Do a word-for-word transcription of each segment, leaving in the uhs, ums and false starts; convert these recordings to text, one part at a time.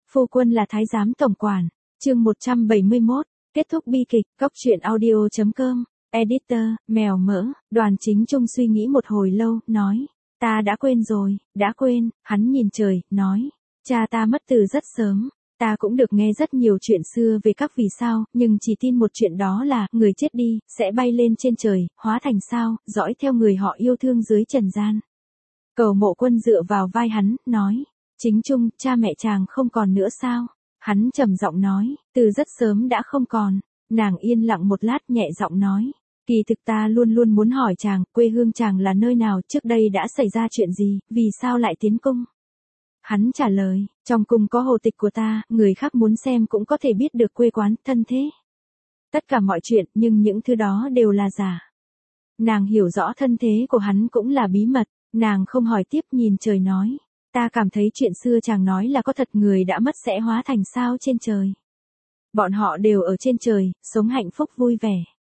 Phu quân là thái giám tổng quản. Chương một trăm bảy mươi mốt, kết thúc bi kịch. Góc truyện audio chấm com. Editor, mèo mỡ. Đoàn Chính Trung suy nghĩ một hồi lâu, nói, ta đã quên rồi, đã quên. Hắn nhìn trời, nói, cha ta mất từ rất sớm. Ta cũng được nghe rất nhiều chuyện xưa về các vì sao, nhưng chỉ tin một chuyện, đó là, người chết đi, sẽ bay lên trên trời, hóa thành sao, dõi theo người họ yêu thương dưới trần gian. Cầu Mộ Quân dựa vào vai hắn, nói, Chính Trung, cha mẹ chàng không còn nữa sao? Hắn trầm giọng nói, từ rất sớm đã không còn. Nàng yên lặng một lát nhẹ giọng nói, kỳ thực ta luôn luôn muốn hỏi chàng, quê hương chàng là nơi nào, trước đây đã xảy ra chuyện gì, vì sao lại tiến cung? Hắn trả lời, trong cung có hồ tịch của ta, người khác muốn xem cũng có thể biết được quê quán, thân thế. Tất cả mọi chuyện, nhưng những thứ đó đều là giả. Nàng hiểu rõ thân thế của hắn cũng là bí mật, nàng không hỏi tiếp, nhìn trời nói, ta cảm thấy chuyện xưa chàng nói là có thật, người đã mất sẽ hóa thành sao trên trời. Bọn họ đều ở trên trời, sống hạnh phúc vui vẻ.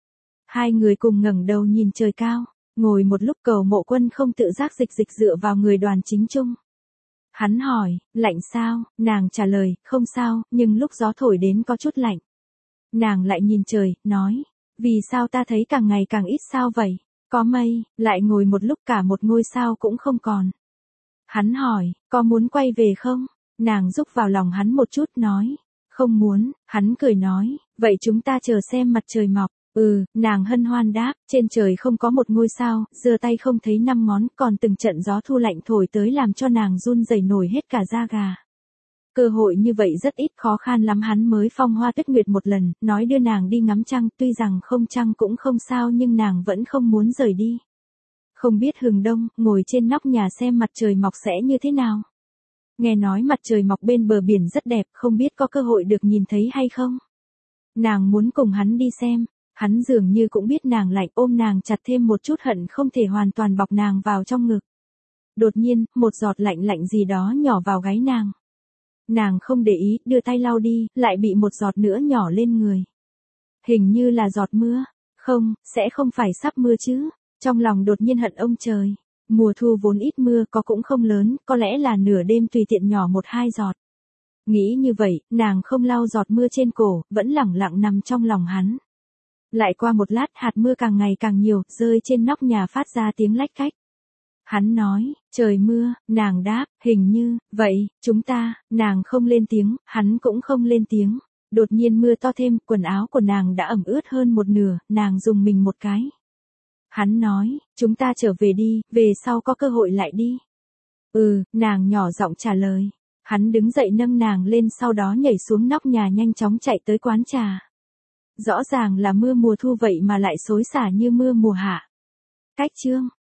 Hai người cùng ngẩng đầu nhìn trời cao, ngồi một lúc. Cầu Mộ Quân không tự giác dịch dịch dựa vào người Đoàn Chính Trung. Hắn hỏi, lạnh sao? Nàng trả lời, không sao, nhưng lúc gió thổi đến có chút lạnh. Nàng lại nhìn trời, nói, vì sao ta thấy càng ngày càng ít sao vậy? Có mây. Lại ngồi một lúc, cả một ngôi sao cũng không còn. Hắn hỏi, có muốn quay về không? Nàng rúc vào lòng hắn một chút, nói, không muốn. Hắn cười nói, vậy chúng ta chờ xem mặt trời mọc. Ừ, nàng hân hoan đáp, trên trời không có một ngôi sao, giơ tay không thấy năm ngón, còn từng trận gió thu lạnh thổi tới làm cho nàng run rẩy nổi hết cả da gà. Cơ hội như vậy rất ít, khó khăn lắm hắn mới phong hoa tuyết nguyệt một lần, nói đưa nàng đi ngắm trăng, tuy rằng không trăng cũng không sao nhưng nàng vẫn không muốn rời đi. Không biết hừng đông, ngồi trên nóc nhà xem mặt trời mọc sẽ như thế nào. Nghe nói mặt trời mọc bên bờ biển rất đẹp, không biết có cơ hội được nhìn thấy hay không. Nàng muốn cùng hắn đi xem. Hắn dường như cũng biết nàng lạnh, ôm nàng chặt thêm một chút, hận không thể hoàn toàn bọc nàng vào trong ngực. Đột nhiên, một giọt lạnh lạnh gì đó nhỏ vào gáy nàng. Nàng không để ý, đưa tay lau đi, lại bị một giọt nữa nhỏ lên người. Hình như là giọt mưa. Không, sẽ không phải sắp mưa chứ. Trong lòng đột nhiên hận ông trời. Mùa thu vốn ít mưa, có cũng không lớn, có lẽ là nửa đêm tùy tiện nhỏ một hai giọt. Nghĩ như vậy, nàng không lau giọt mưa trên cổ, vẫn lẳng lặng nằm trong lòng hắn. Lại qua một lát, hạt mưa càng ngày càng nhiều, rơi trên nóc nhà phát ra tiếng lách cách. Hắn nói, trời mưa. Nàng đáp, hình như, vậy, chúng ta. Nàng không lên tiếng, hắn cũng không lên tiếng. Đột nhiên mưa to thêm, quần áo của nàng đã ẩm ướt hơn một nửa, nàng rùng mình một cái. Hắn nói, chúng ta trở về đi, về sau có cơ hội lại đi. Ừ, nàng nhỏ giọng trả lời. Hắn đứng dậy nâng nàng lên, sau đó nhảy xuống nóc nhà nhanh chóng chạy tới quán trà. Rõ ràng là mưa mùa thu vậy mà lại xối xả như mưa mùa hạ. Cách chương